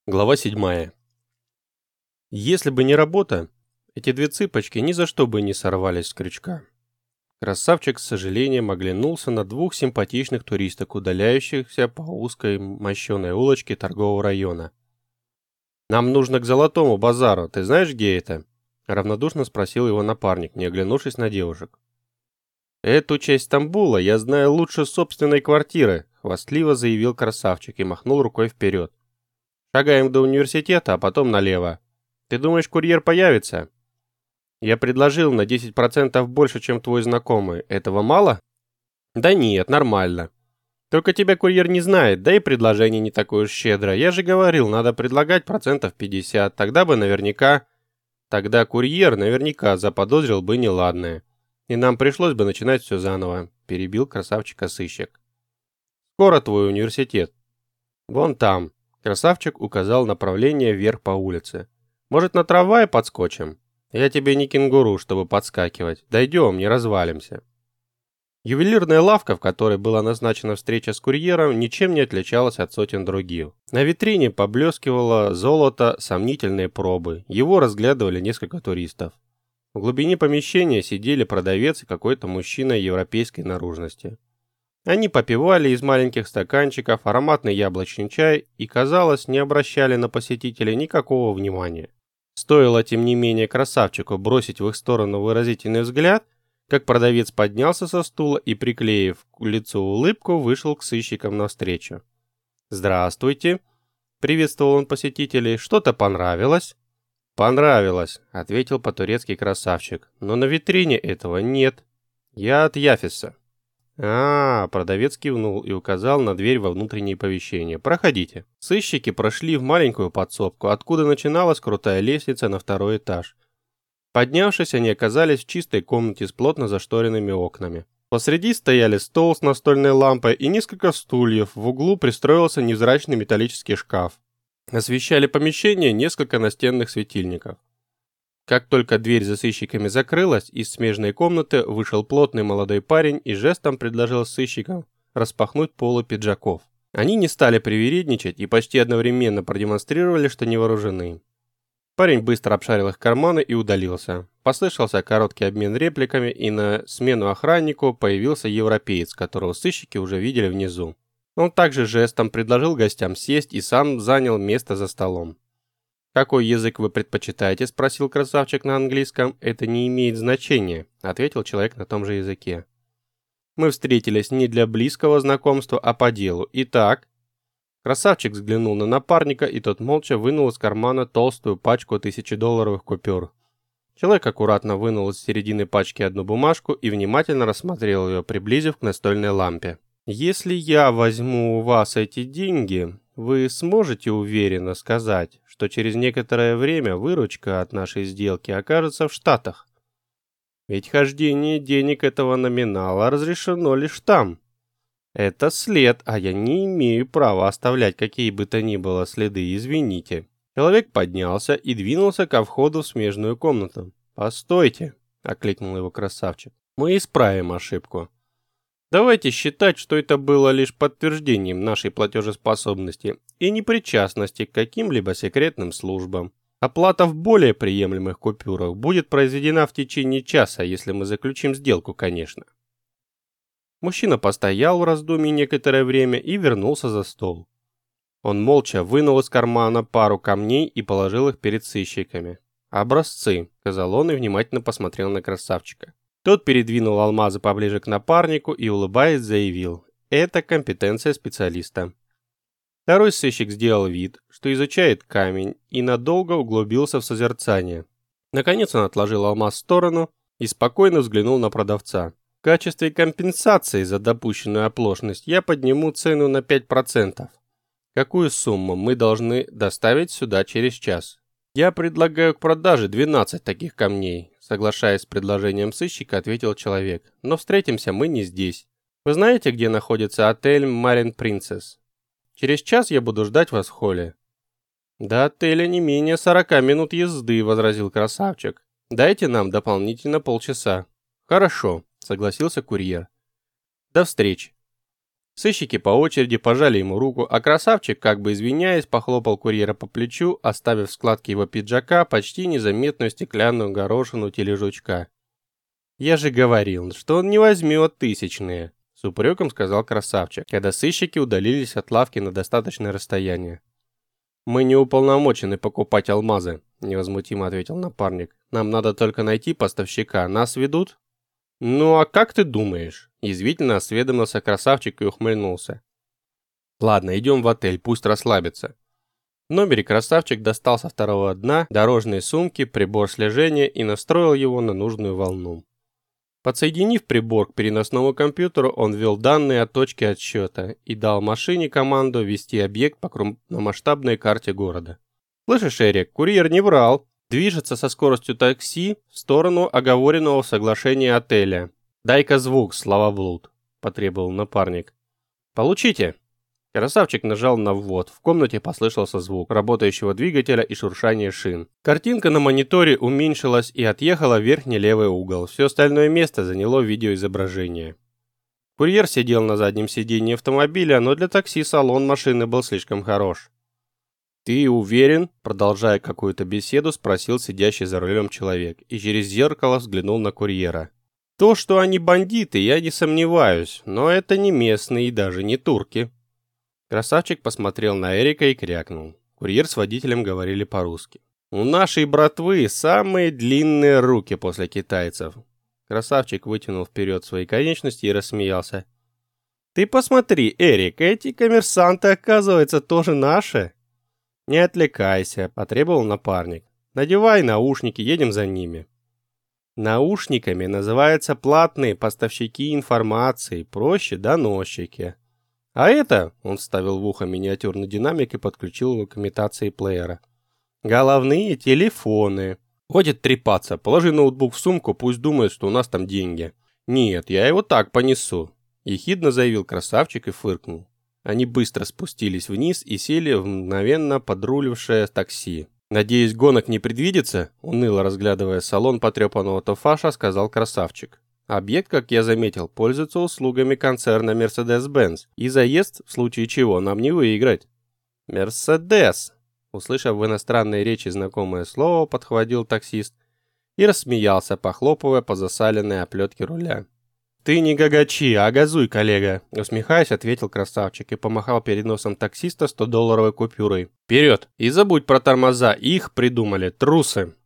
Глава 7. Если бы не работа, эти две цыпочки ни за что бы не сорвались с крючка. Красавчик с сожалением оглянулся на двух симпатичных туристок, удаляющихся по узкой мощеной улочке торгового района. «Нам нужно к Золотому базару, ты знаешь, где это?» Равнодушно спросил его напарник, не оглянувшись на девушек. «Эту часть Стамбула я знаю лучше собственной квартиры», хвастливо заявил красавчик и махнул рукой вперед. «Шагаем до университета, а потом налево. Ты думаешь, курьер появится?» «Я предложил на 10% больше, чем твой знакомый. Этого мало?» «Да нет, нормально. Только тебя курьер не знает, да и предложение не такое уж щедрое. Я же говорил, надо предлагать 50%, тогда бы наверняка...» «Тогда курьер наверняка заподозрил бы неладное. И нам пришлось бы начинать все заново», — перебил красавчика сыщик. «Скоро твой университет?» «Вон там». Красавчик указал направление вверх по улице. «Может, на трамвае подскочим? Я тебе не кенгуру, чтобы подскакивать. Дойдем, не развалимся». Ювелирная лавка, в которой была назначена встреча с курьером, ничем не отличалась от сотен других. На витрине поблескивало золото сомнительной пробы. Его разглядывали несколько туристов. В глубине помещения сидели продавец и какой-то мужчина европейской наружности. Они попивали из маленьких стаканчиков ароматный яблочный чай и, казалось, не обращали на посетителей никакого внимания. Стоило, тем не менее, красавчику бросить в их сторону выразительный взгляд, как продавец поднялся со стула и, приклеив к лицу улыбку, вышел к сыщикам навстречу. «Здравствуйте!» — приветствовал он посетителей. «Что-то понравилось?» «Понравилось», — ответил по-турецки красавчик. «Но на витрине этого нет. Я от Яфиса». Продавец кивнул и указал на дверь во внутреннее помещение. «Проходите». Сыщики прошли в маленькую подсобку, откуда начиналась крутая лестница на второй этаж. Поднявшись, они оказались в чистой комнате с плотно зашторенными окнами. Посреди стояли стол с настольной лампой и несколько стульев, в углу пристроился невзрачный металлический шкаф. Освещали помещение несколько настенных светильников. Как только дверь за сыщиками закрылась, из смежной комнаты вышел плотный молодой парень и жестом предложил сыщикам распахнуть полы пиджаков. Они не стали привередничать и почти одновременно продемонстрировали, что не вооружены. Парень быстро обшарил их карманы и удалился. Послышался короткий обмен репликами, и на смену охраннику появился европеец, которого сыщики уже видели внизу. Он также жестом предложил гостям сесть и сам занял место за столом. «Какой язык вы предпочитаете?» – спросил красавчик на английском. «Это не имеет значения», – ответил человек на том же языке. «Мы встретились не для близкого знакомства, а по делу. Итак...» Красавчик взглянул на напарника, и тот молча вынул из кармана толстую пачку 1000-долларовых купюр. Человек аккуратно вынул из середины пачки одну бумажку и внимательно рассмотрел ее, приблизив к настольной лампе. «Если я возьму у вас эти деньги, вы сможете уверенно сказать, что через некоторое время выручка от нашей сделки окажется в Штатах? Ведь хождение денег этого номинала разрешено лишь там. Это след, а я не имею права оставлять какие бы то ни было следы, извините». Человек поднялся и двинулся ко входу в смежную комнату. «Постойте», — окликнул его красавчик, — «мы исправим ошибку. Давайте считать, что это было лишь подтверждением нашей платежеспособности и непричастности к каким-либо секретным службам. Оплата в более приемлемых купюрах будет произведена в течение часа, если мы заключим сделку, конечно». Мужчина постоял в раздумье некоторое время и вернулся за стол. Он молча вынул из кармана пару камней и положил их перед сыщиками. «Образцы», — сказал он и внимательно посмотрел на красавчика. Тот передвинул алмазы поближе к напарнику и, улыбаясь, заявил: «Это компетенция специалиста». Второй сыщик сделал вид, что изучает камень, и надолго углубился в созерцание. Наконец он отложил алмаз в сторону и спокойно взглянул на продавца. «В качестве компенсации за допущенную оплошность я подниму цену на 5%. Какую сумму мы должны доставить сюда через час?» «Я предлагаю к продаже 12 таких камней», — соглашаясь с предложением сыщика, ответил человек. «Но встретимся мы не здесь. Вы знаете, где находится отель Marine Princess? Через час я буду ждать вас в холле». «До отеля не менее 40 минут езды», — возразил красавчик. «Дайте нам дополнительно полчаса». «Хорошо», — согласился курьер. «До встречи». Сыщики по очереди пожали ему руку, а красавчик, как бы извиняясь, похлопал курьера по плечу, оставив в складке его пиджака почти незаметную стеклянную горошину тележучка. «Я же говорил, что он не возьмет тысячные», — с упреком сказал красавчик, когда сыщики удалились от лавки на достаточное расстояние. «Мы не уполномочены покупать алмазы», — невозмутимо ответил напарник. «Нам надо только найти поставщика. Нас ведут?» «Ну а как ты думаешь?» – язвительно осведомился красавчик и ухмыльнулся. «Ладно, идем в отель, пусть расслабится». В номере красавчик достал со второго дна дорожные сумки, прибор слежения и настроил его на нужную волну. Подсоединив прибор к переносному компьютеру, он ввел данные от точки отсчета и дал машине команду вести объект по крупномасштабной карте города. «Слышишь, Эрик, курьер не врал. Движется со скоростью такси в сторону оговоренного в соглашении отеля. Дай-ка звук, словоблуд», – потребовал напарник. «Получите». Красавчик нажал на ввод. В комнате послышался звук работающего двигателя и шуршание шин. Картинка на мониторе уменьшилась и отъехала в верхний левый угол. Все остальное место заняло видеоизображение. Курьер сидел на заднем сиденье автомобиля, но для такси салон машины был слишком хорош. «Ты уверен?» – продолжая какую-то беседу, спросил сидящий за рулем человек и через зеркало взглянул на курьера. «То, что они бандиты, я не сомневаюсь, но это не местные и даже не турки». Красавчик посмотрел на Эрика и крякнул. Курьер с водителем говорили по-русски. «У нашей братвы самые длинные руки после китайцев». Красавчик вытянул вперед свои конечности и рассмеялся. «Ты посмотри, Эрик, эти коммерсанты, оказывается, тоже наши». «Не отвлекайся», – потребовал напарник. «Надевай наушники, едем за ними». Наушниками называются платные поставщики информации, проще доносчики. А это, он вставил в ухо миниатюрный динамик и подключил его к имитации плеера. Головные телефоны. Ходит трепаться, положи ноутбук в сумку, пусть думает, что у нас там деньги. Нет, я его так понесу. Ехидно заявил красавчик и фыркнул. Они быстро спустились вниз и сели в мгновенно подрулившее такси. «Надеюсь, гонок не предвидится?» – уныло разглядывая салон потрепанного тофаша, сказал красавчик. «Объект, как я заметил, пользуется услугами концерна Mercedes-Benz, и заезд, в случае чего, нам не выиграть». «Мерседес!» – услышав в иностранной речи знакомое слово, подхватил таксист и рассмеялся, похлопывая по засаленной оплетке руля. «Ты не гагачи, а газуй, коллега!» – усмехаясь, ответил красавчик и помахал перед носом таксиста 100-долларовой купюрой. «Вперед! И забудь про тормоза, их придумали, трусы!»